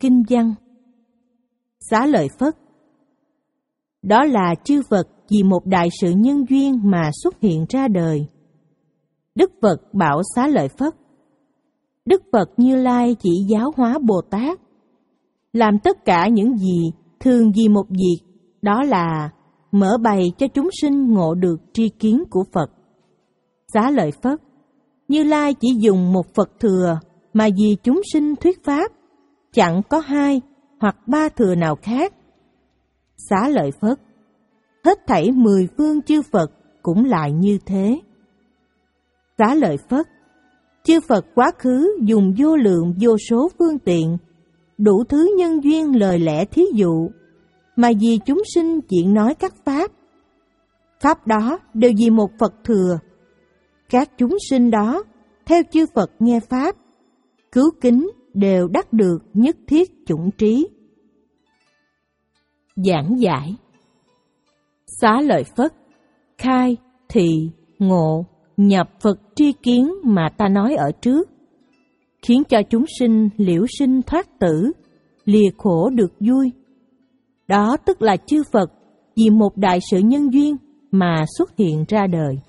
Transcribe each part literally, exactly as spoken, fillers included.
Kinh văn. Xá lợi Phất. Đó là chư Phật vì một đại sự nhân duyên mà xuất hiện ra đời. Đức Phật bảo Xá lợi Phất: Đức Phật Như Lai chỉ giáo hóa Bồ Tát, làm tất cả những gì thường vì một việc, đó là mở bày cho chúng sinh ngộ được tri kiến của Phật. Xá lợi Phất, Như Lai chỉ dùng một Phật thừa mà vì chúng sinh thuyết pháp, chẳng có hai hoặc ba thừa nào khác. Xá lợi Phất, hết thảy mười phương chư Phật cũng lại như thế. Xá lợi Phất, chư Phật quá khứ dùng vô lượng vô số phương tiện, đủ thứ nhân duyên lời lẽ thí dụ, mà vì chúng sinh diễn nói các pháp. Pháp đó đều vì một Phật thừa. Các chúng sinh đó, theo chư Phật nghe pháp, cứu kính đều đắc được nhất thiết chủng trí. Giảng giải. Xá lợi Phất, khai, thị, ngộ, nhập Phật tri kiến mà ta nói ở trước, khiến cho chúng sinh liễu sinh thoát tử, lìa khổ được vui. Đó tức là chư Phật vì một đại sự nhân duyên mà xuất hiện ra đời.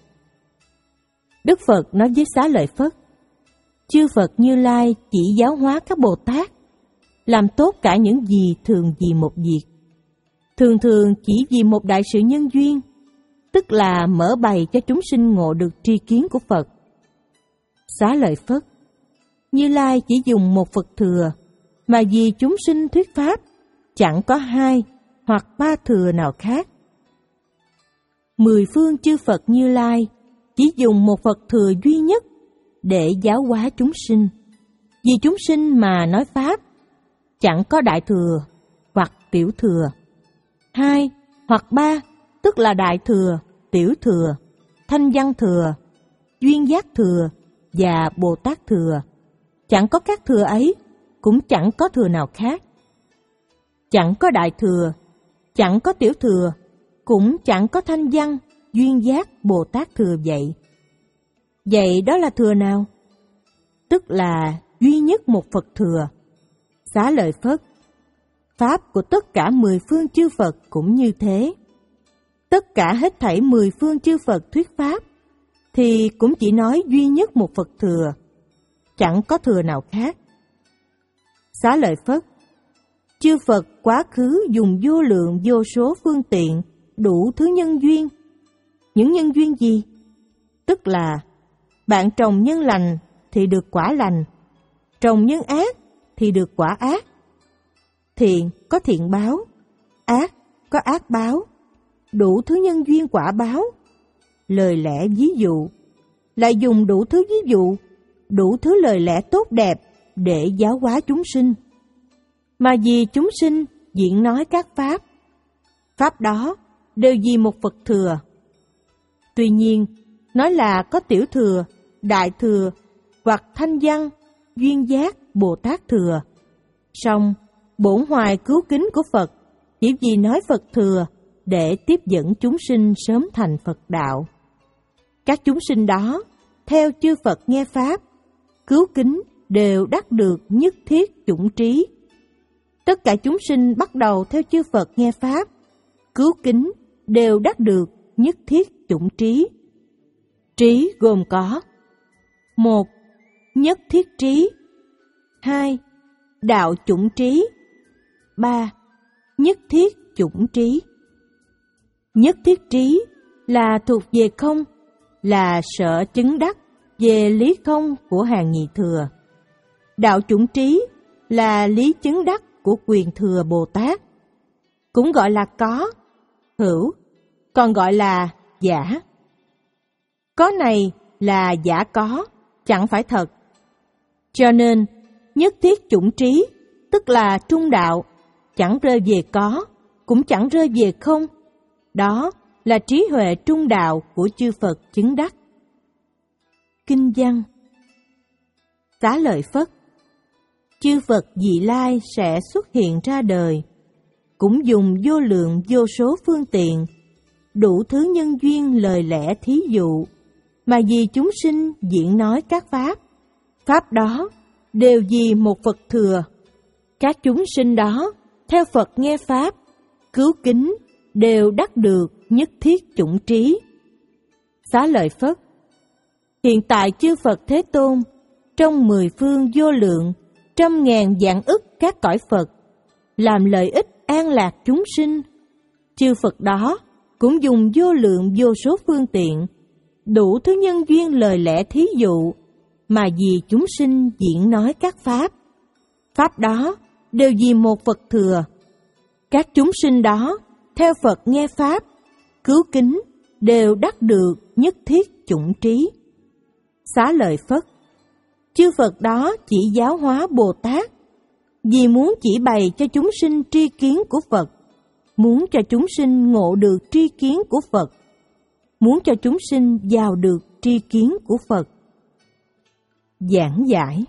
Đức Phật nói với Xá lợi Phất: chư Phật Như Lai chỉ giáo hóa các Bồ Tát, làm tốt cả những gì thường vì một việc, thường thường chỉ vì một đại sự nhân duyên, tức là mở bày cho chúng sinh ngộ được tri kiến của Phật. Xá lợi Phất, Như Lai chỉ dùng một Phật thừa, mà vì chúng sinh thuyết pháp, chẳng có hai hoặc ba thừa nào khác. Mười phương chư Phật Như Lai chỉ dùng một Phật thừa duy nhất để giáo hóa chúng sinh, vì chúng sinh mà nói pháp, chẳng có đại thừa hoặc tiểu thừa. Hai hoặc ba tức là đại thừa, tiểu thừa, thanh văn thừa, duyên giác thừa và Bồ Tát thừa. Chẳng có các thừa ấy, cũng chẳng có thừa nào khác. Chẳng có đại thừa, chẳng có tiểu thừa, cũng chẳng có thanh văn, duyên giác, Bồ Tát thừa vậy. Vậy đó là thừa nào? Tức là duy nhất một Phật thừa. Xá lợi Phất, pháp của tất cả mười phương chư Phật cũng như thế. Tất cả hết thảy mười phương chư Phật thuyết pháp, thì cũng chỉ nói duy nhất một Phật thừa, chẳng có thừa nào khác. Xá lợi Phất, chư Phật quá khứ dùng vô lượng vô số phương tiện, đủ thứ nhân duyên. Những nhân duyên gì? Tức là bạn trồng nhân lành thì được quả lành, trồng nhân ác thì được quả ác. Thiện có thiện báo, ác có ác báo, đủ thứ nhân duyên quả báo. Lời lẽ ví dụ, lại dùng đủ thứ ví dụ, đủ thứ lời lẽ tốt đẹp để giáo hóa chúng sinh. Mà vì chúng sinh diễn nói các pháp, pháp đó đều vì một Phật thừa. Tuy nhiên, nói là có tiểu thừa, đại thừa hoặc thanh văn, duyên giác, Bồ Tát thừa. Song bổn hoài cứu kính của Phật chỉ vì nói Phật thừa để tiếp dẫn chúng sinh sớm thành Phật đạo. Các chúng sinh đó, theo chư Phật nghe pháp, cứu kính đều đắc được nhất thiết chủng trí. Tất cả chúng sinh bắt đầu theo chư Phật nghe pháp, cứu kính đều đắc được nhất thiết chủng trí. Trí gồm có: một. Nhất thiết trí. Hai. Đạo chủng trí. Ba. Nhất thiết chủng trí. Nhất thiết trí là thuộc về không, là sở chứng đắc về lý không của hàng nhị thừa. Đạo chủng trí là lý chứng đắc của quyền thừa Bồ Tát, cũng gọi là có, hữu, còn gọi là giả. Có này là giả có, chẳng phải thật. Cho nên, nhất thiết chủng trí, tức là trung đạo, chẳng rơi về có, cũng chẳng rơi về không. Đó là trí huệ trung đạo của chư Phật chứng đắc. Kinh văn. Xá lợi Phất, chư Phật vị lai sẽ xuất hiện ra đời, cũng dùng vô lượng vô số phương tiện, đủ thứ nhân duyên lời lẽ thí dụ, mà vì chúng sinh diễn nói các pháp. Pháp đó đều vì một Phật thừa. Các chúng sinh đó, theo Phật nghe Pháp, cứu kính, đều đắc được nhất thiết chủng trí. Xá lợi Phất. Hiện tại chư Phật Thế Tôn, trong mười phương vô lượng, trăm ngàn vạn ức các cõi Phật, làm lợi ích an lạc chúng sinh. Chư Phật đó cũng dùng vô lượng vô số phương tiện, đủ thứ nhân duyên lời lẽ thí dụ, mà vì chúng sinh diễn nói các Pháp. Pháp đó đều vì một Phật thừa. Các chúng sinh đó, theo Phật nghe Pháp, cứu kính, đều đắc được nhất thiết chủng trí. Xá lợi Phất. Chư Phật đó chỉ giáo hóa Bồ Tát, vì muốn chỉ bày cho chúng sinh tri kiến của Phật, muốn cho chúng sinh ngộ được tri kiến của Phật, muốn cho chúng sinh vào được tri kiến của Phật. Giảng giải.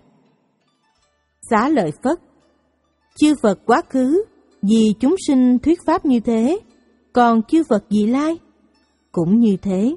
Xá lợi Phất. Chư Phật quá khứ vì chúng sinh thuyết pháp như thế, còn chư Phật vị lai cũng như thế.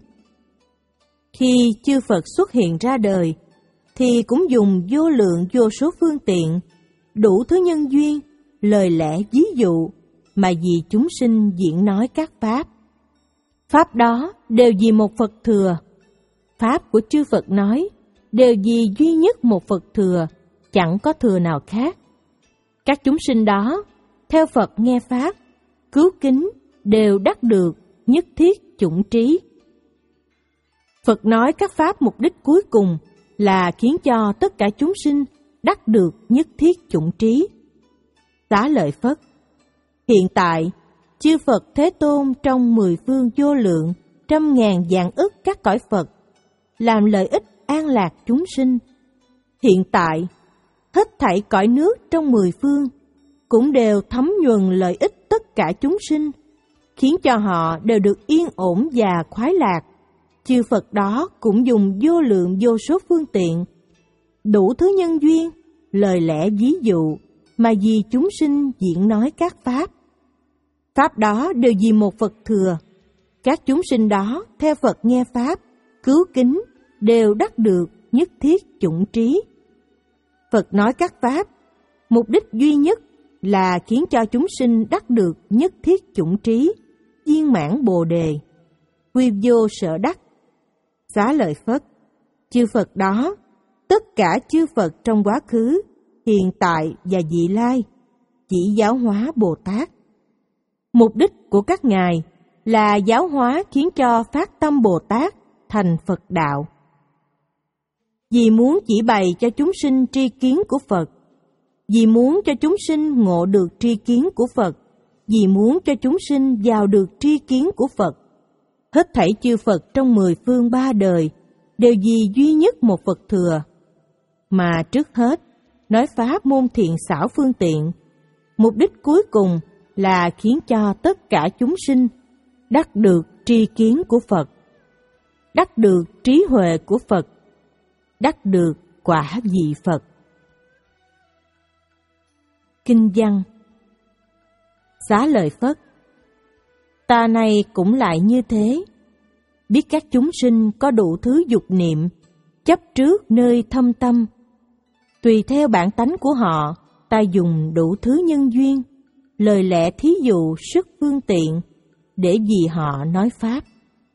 Khi chư Phật xuất hiện ra đời, thì cũng dùng vô lượng vô số phương tiện, đủ thứ nhân duyên, lời lẽ ví dụ, mà vì chúng sinh diễn nói các Pháp. Pháp đó đều vì một Phật thừa. Pháp của chư Phật nói đều vì duy nhất một Phật thừa, chẳng có thừa nào khác. Các chúng sinh đó, theo Phật nghe Pháp, cứu kính, đều đắc được nhất thiết chủng trí. Phật nói các Pháp mục đích cuối cùng là khiến cho tất cả chúng sinh đắc được nhất thiết chủng trí. Xá lợi Phất. Hiện tại, chư Phật Thế Tôn trong mười phương vô lượng, trăm ngàn vạn ức các cõi Phật, làm lợi ích an lạc chúng sinh. Hiện tại, hết thảy cõi nước trong mười phương cũng đều thấm nhuần lợi ích tất cả chúng sinh, khiến cho họ đều được yên ổn và khoái lạc. Chư Phật đó cũng dùng vô lượng vô số phương tiện, đủ thứ nhân duyên, lời lẽ ví dụ, mà vì chúng sinh diễn nói các Pháp. Pháp đó đều vì một Phật thừa. Các chúng sinh đó, theo Phật nghe Pháp, cứu kính, đều đắc được nhất thiết chủng trí. Phật nói các Pháp, mục đích duy nhất là khiến cho chúng sinh đắc được nhất thiết chủng trí, viên mãn Bồ Đề, quy vô sở đắc. Xá lợi Phất. Chư Phật đó, tất cả chư Phật trong quá khứ, hiện tại và vị lai, chỉ giáo hóa Bồ Tát. Mục đích của các ngài là giáo hóa khiến cho phát tâm Bồ Tát thành Phật đạo. Vì muốn chỉ bày cho chúng sinh tri kiến của Phật, vì muốn cho chúng sinh ngộ được tri kiến của Phật, vì muốn cho chúng sinh vào được tri kiến của Phật. Hết thảy chư Phật trong mười phương ba đời đều vì duy nhất một Phật thừa. Mà trước hết, nói pháp môn thiện xảo phương tiện, mục đích cuối cùng là khiến cho tất cả chúng sinh đắc được tri kiến của Phật, đắc được trí huệ của Phật, đắc được quả vị Phật. Kinh văn. Xá lợi Phất. Ta này cũng lại như thế, biết các chúng sinh có đủ thứ dục niệm, chấp trước nơi thâm tâm. Tùy theo bản tánh của họ, ta dùng đủ thứ nhân duyên, lời lẽ thí dụ sức phương tiện, để vì họ nói Pháp.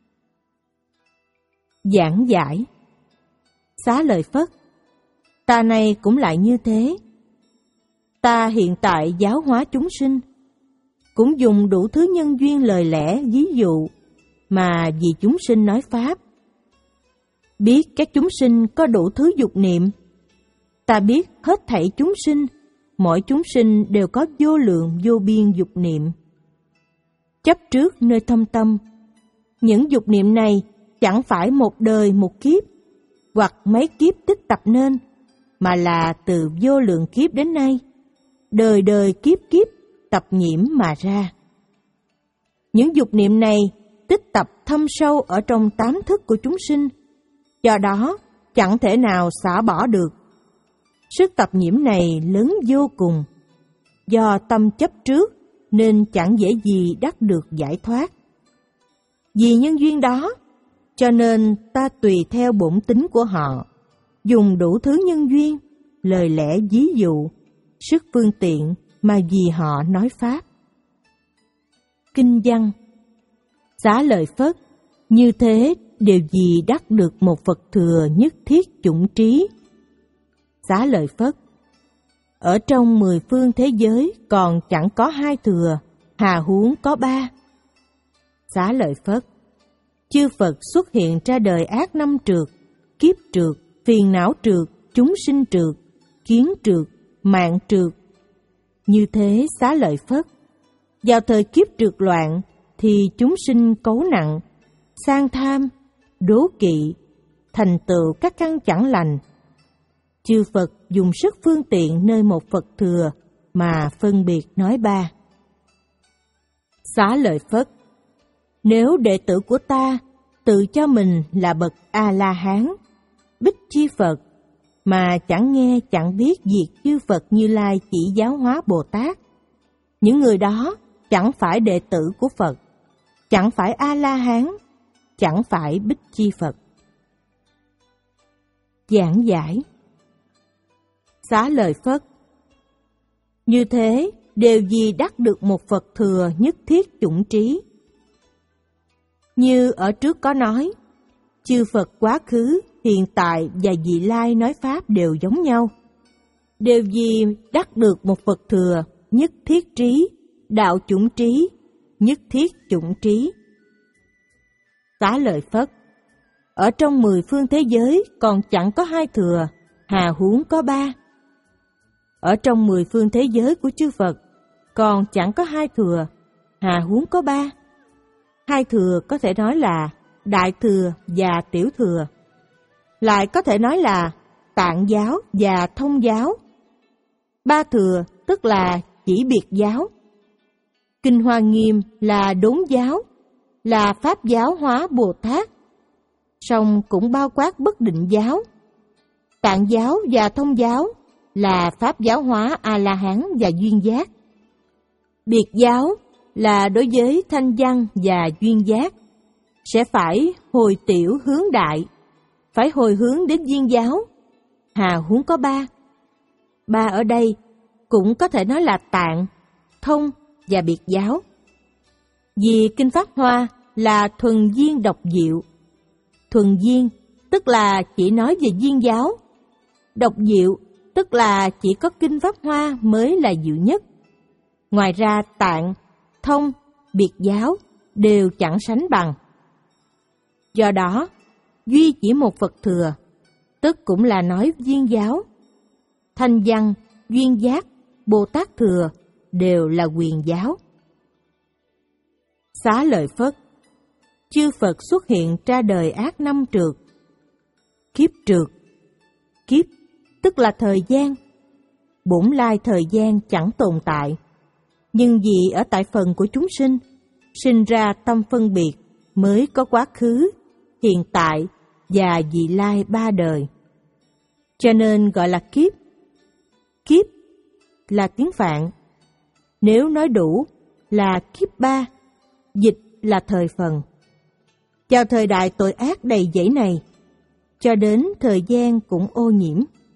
Giảng giải. Xá lợi Phất. Ta này cũng lại như thế, ta hiện tại giáo hóa chúng sinh, cũng dùng đủ thứ nhân duyên lời lẽ ví dụ, mà vì chúng sinh nói Pháp. Biết các chúng sinh có đủ thứ dục niệm, ta biết hết thảy chúng sinh, mỗi chúng sinh đều có vô lượng vô biên dục niệm. Chấp trước nơi thâm tâm, những dục niệm này chẳng phải một đời một kiếp, hoặc mấy kiếp tích tập nên, mà là từ vô lượng kiếp đến nay, đời đời kiếp kiếp tập nhiễm mà ra. Những dục niệm này tích tập thâm sâu ở trong tám thức của chúng sinh, do đó chẳng thể nào xả bỏ được. Sức tập nhiễm này lớn vô cùng, do tâm chấp trước nên chẳng dễ gì đắc được giải thoát. Vì nhân duyên đó, cho nên ta tùy theo bổn tính của họ, dùng đủ thứ nhân duyên, lời lẽ ví dụ, sức phương tiện mà vì họ nói Pháp. Kinh văn: Xá lợi Phất, như thế điều gì đắc được một Phật thừa nhất thiết chủng trí? Xá lợi Phất, ở trong mười phương thế giới còn chẳng có hai thừa, hà huống có ba. Xá lợi Phất, chư Phật xuất hiện ra đời ác năm trượt, kiếp trượt, phiền não trượt, chúng sinh trượt, kiến trượt, mạng trượt. Như thế xá lợi Phất, vào thời kiếp trượt loạn thì chúng sinh cấu nặng, sang tham, đố kỵ, thành tựu các căn chẳng lành. Chư Phật dùng sức phương tiện nơi một Phật thừa mà phân biệt nói ba. Xá lợi Phất, nếu đệ tử của ta tự cho mình là bậc A-la-hán, Bích Chi Phật, mà chẳng nghe chẳng biết việc chư Phật Như Lai chỉ giáo hóa Bồ Tát, những người đó chẳng phải đệ tử của Phật, chẳng phải A-la-hán, chẳng phải Bích Chi Phật. Giảng giải: Xá lợi Phất, như thế đều gì đắc được một Phật thừa nhất thiết chủng trí? Như ở trước có nói, chư Phật quá khứ, hiện tại và vị lai nói Pháp đều giống nhau. Đều gì đắc được một Phật thừa nhất thiết trí, đạo chủng trí, nhất thiết chủng trí. Xá lợi Phất, ở trong mười phương thế giới còn chẳng có hai thừa, hà huống có ba. Ở trong mười phương thế giới của chư Phật còn chẳng có hai thừa, hà huống có ba. Hai thừa có thể nói là đại thừa và tiểu thừa, lại có thể nói là tạng giáo và thông giáo. Ba thừa tức là chỉ biệt giáo. Kinh Hoa Nghiêm là đốn giáo, là pháp giáo hóa Bồ Tát, song cũng bao quát bất định giáo. Tạng giáo và thông giáo là pháp giáo hóa A-la-hán và duyên giác. Biệt giáo là đối với thanh văn và duyên giác, sẽ phải hồi tiểu hướng đại, phải hồi hướng đến duyên giáo, hà huống có ba. Ba ở đây cũng có thể nói là tạng, thông và biệt giáo. Vì Kinh Pháp Hoa là thuần duyên độc diệu. Thuần duyên tức là chỉ nói về duyên giáo. Độc diệu tức là chỉ có Kinh Pháp Hoa mới là diệu nhất. Ngoài ra tạng, thông, biệt giáo đều chẳng sánh bằng. Do đó, duy chỉ một Phật thừa, tức cũng là nói duyên giáo. Thanh văn, duyên giác, Bồ Tát thừa đều là quyền giáo. Xá lợi Phất, chư Phật xuất hiện ra đời ác năm trượt. Kiếp trượt, kiếp tức là thời gian. Bổn lai thời gian chẳng tồn tại, nhưng vì ở tại phần của chúng sinh, sinh ra tâm phân biệt mới có quá khứ, hiện tại và vị lai ba đời. Cho nên gọi là kiếp. Kiếp là tiếng Phạn. Nếu nói đủ là kiếp ba, dịch là thời phần. Vào thời đại tội ác đầy dẫy này, cho đến thời gian cũng ô nhiễm.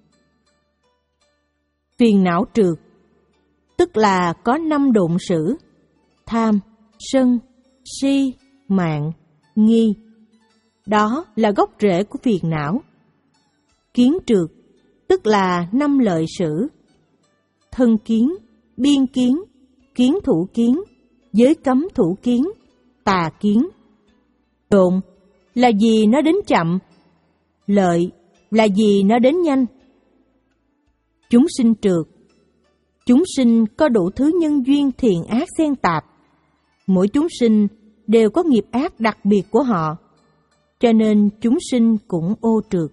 Phiền não trượt, tức là có năm độn sử: tham, sân, si, mạng, nghi. Đó là gốc rễ của phiền não. Kiến trượt, tức là năm lợi sử: thân kiến, biên kiến, kiến thủ kiến, giới cấm thủ kiến, tà kiến. Độn là gì nó đến chậm, lợi là gì nó đến nhanh. Chúng sinh trượt, chúng sinh có đủ thứ nhân duyên thiện ác xen tạp. Mỗi chúng sinh đều có nghiệp ác đặc biệt của họ, cho nên chúng sinh cũng ô trượt.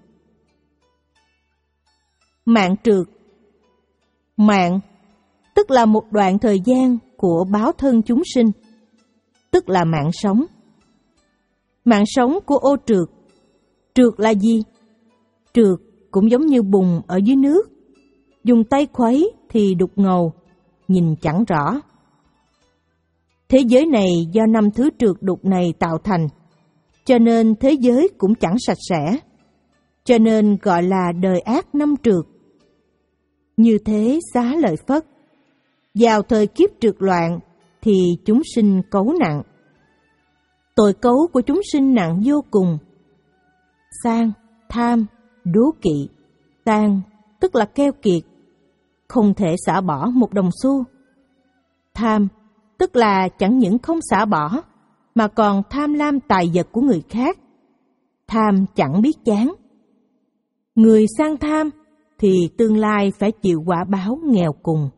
Mạng trượt, mạng tức là một đoạn thời gian của báo thân chúng sinh, tức là mạng sống. Mạng sống của ô trượt. Trượt là gì? Trượt cũng giống như bùn ở dưới nước, dùng tay khuấy thì đục ngầu, nhìn chẳng rõ. Thế giới này do năm thứ trượt đục này tạo thành, cho nên thế giới cũng chẳng sạch sẽ, cho nên gọi là đời ác năm trượt. Như thế Xá Lợi Phất, vào thời kiếp trượt loạn thì chúng sinh cấu nặng. Tội cấu của chúng sinh nặng vô cùng. Sang, tham, đố kỵ. Sang tức là keo kiệt, không thể xả bỏ một đồng xu. Tham tức là chẳng những không xả bỏ, mà còn tham lam tài vật của người khác. Tham chẳng biết chán. Người sang tham thì tương lai phải chịu quả báo nghèo cùng.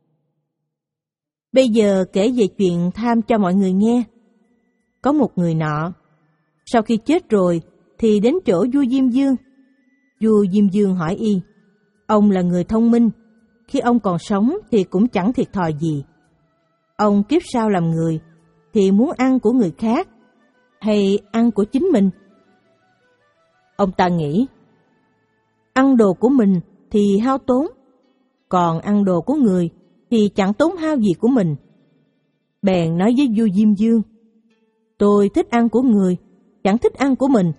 Bây giờ kể về chuyện tham cho mọi người nghe. Có một người nọ, sau khi chết rồi thì đến chỗ vua Diêm Vương. Vua Diêm Vương hỏi y, ông là người thông minh, khi ông còn sống thì cũng chẳng thiệt thòi gì. Ông kiếp sau làm người thì muốn ăn của người khác hay ăn của chính mình? Ông ta nghĩ, ăn đồ của mình thì hao tốn, còn ăn đồ của người thì chẳng tốn hao gì của mình. Bèn nói với vua Diêm Vương, tôi thích ăn của người, chẳng thích ăn của mình.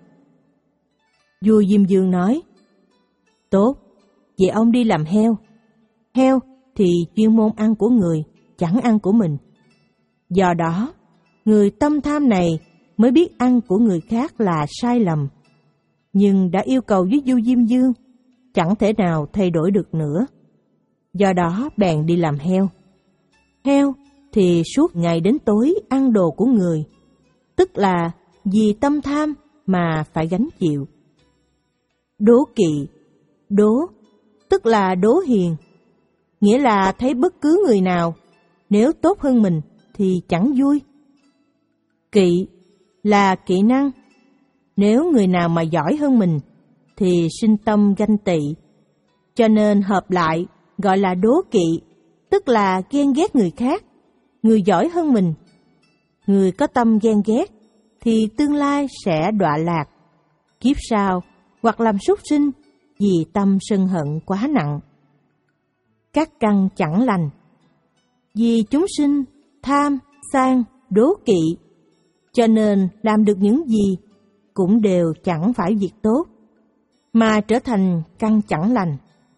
Vua Diêm Vương nói, tốt, vậy ông đi làm heo. Heo thì chuyên môn ăn của người, chẳng ăn của mình. Do đó, người tâm tham này mới biết ăn của người khác là sai lầm, nhưng đã yêu cầu với vua Diêm Vương, chẳng thể nào thay đổi được nữa. Do đó bèn đi làm heo. Heo thì suốt ngày đến tối ăn đồ của người, tức là vì tâm tham mà phải gánh chịu. Đố kỵ, đố tức là đố hiền, nghĩa là thấy bất cứ người nào nếu tốt hơn mình thì chẳng vui. Kỵ là kỹ năng, nếu người nào mà giỏi hơn mình thì sinh tâm ganh tị, cho nên hợp lại gọi là đố kỵ, tức là ghen ghét người khác, người giỏi hơn mình. Người có tâm ghen ghét thì tương lai sẽ đọa lạc, kiếp sau hoặc làm súc sinh vì tâm sân hận quá nặng. Các căn chẳng lành, vì chúng sinh tham, sang, đố kỵ, cho nên làm được những gì cũng đều chẳng phải việc tốt, mà trở thành căn chẳng lành.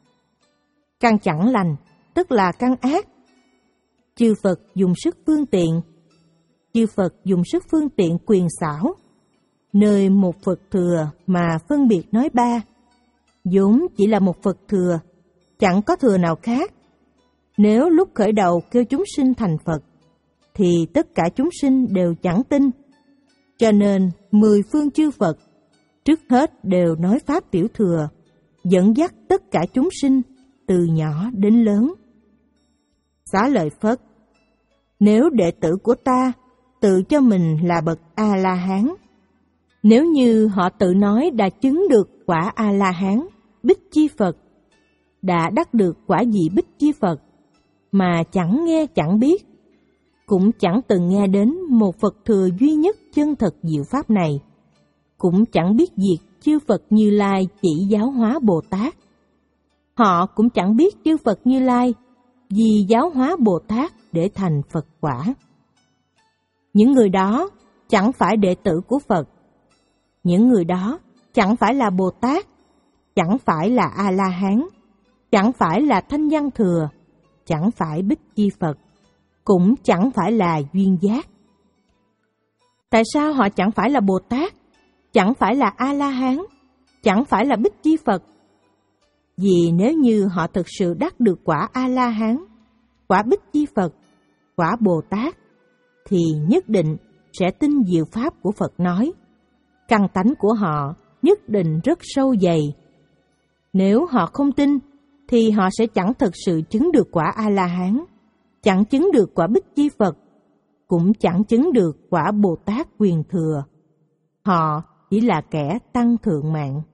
Căn chẳng lành tức là căn ác. Chư Phật dùng sức phương tiện, chư Phật dùng sức phương tiện quyền xảo, nơi một Phật thừa mà phân biệt nói ba, vốn chỉ là một Phật thừa, chẳng có thừa nào khác. Nếu lúc khởi đầu kêu chúng sinh thành Phật, thì tất cả chúng sinh đều chẳng tin. Cho nên mười phương chư Phật trước hết đều nói pháp tiểu thừa, dẫn dắt tất cả chúng sinh từ nhỏ đến lớn. Xá Lợi Phất, nếu đệ tử của ta tự cho mình là bậc A-la-hán, nếu như họ tự nói đã chứng được quả A-la-hán, Bích Chi Phật, đã đắc được quả gì Bích Chi Phật, mà chẳng nghe chẳng biết, cũng chẳng từng nghe đến một Phật thừa duy nhất chân thật diệu pháp này, cũng chẳng biết việc chư Phật Như Lai chỉ giáo hóa Bồ Tát. Họ cũng chẳng biết chư Phật Như Lai vì giáo hóa Bồ Tát để thành Phật quả. Những người đó chẳng phải đệ tử của Phật. Những người đó chẳng phải là Bồ Tát, chẳng phải là A-la-hán, chẳng phải là Thanh Văn Thừa, chẳng phải Bích Chi Phật, cũng chẳng phải là duyên giác. Tại sao họ chẳng phải là Bồ Tát, chẳng phải là A-la-hán, chẳng phải là Bích Chi Phật? Vì nếu như họ thực sự đắc được quả A-la-hán, quả Bích Chi Phật, quả Bồ Tát, thì nhất định sẽ tin diệu pháp của Phật nói. Căn tánh của họ nhất định rất sâu dày. Nếu họ không tin, thì họ sẽ chẳng thực sự chứng được quả A-la-hán, chẳng chứng được quả Bích Chi Phật, cũng chẳng chứng được quả Bồ Tát quyền thừa. Họ chỉ là kẻ tăng thượng mạng.